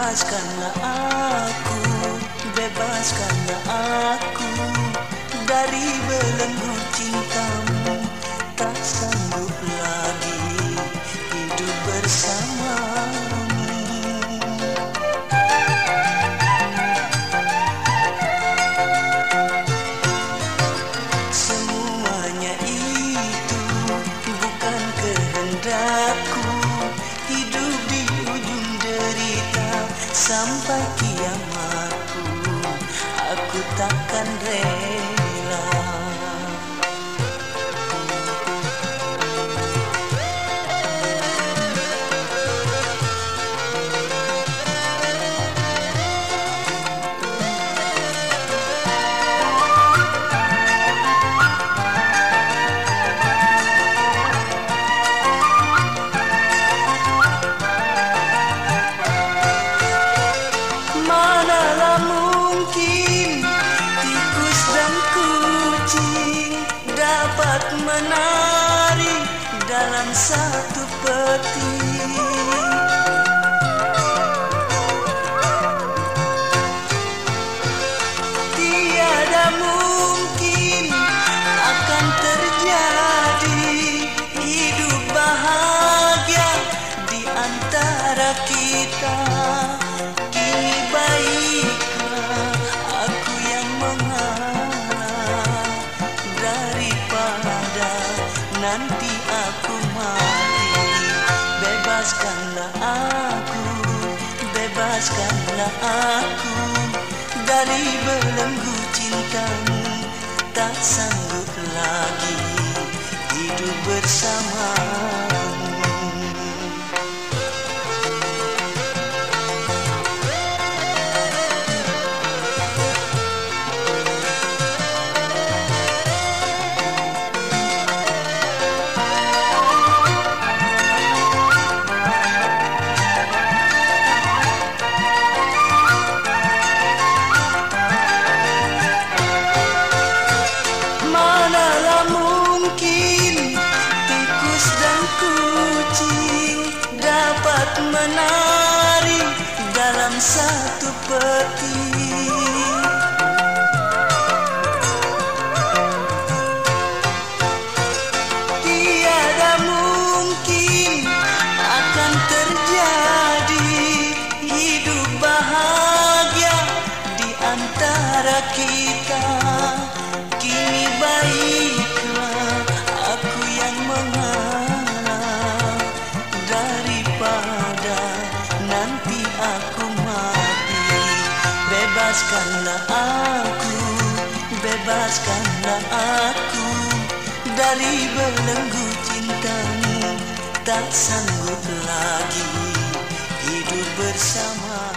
bebaskanlah aku, bebaskanlah aku dari belenggu cintamu. Tak sanggup lagi hidup bersamamu. Semuanya itu bukan kehendakku, hidup di ujung derita sampai kiamatku, aku takkan rela. Manalah mungkin tikus dan kucing dapat menari dalam satu peti. Tiada mungkin akan terjadi hidup bahagia di antara kita. Baiklah aku yang mengalah daripada nanti aku mati. Bebaskanlah aku, bebaskanlah aku dari belenggu cintamu. Tak sanggup lagi hidup bersamamu. Manalah mungkin tikus dan kucing dapat menari dalam satu peti. Tiada mungkin akan terjadi hidup bahagia di antara kita. Kini baiklah aku yang mengalah daripada nanti aku mati. Bebaskanlah aku, bebaskanlah aku dari belenggu cintamu. Tak sanggup lagi hidup bersama.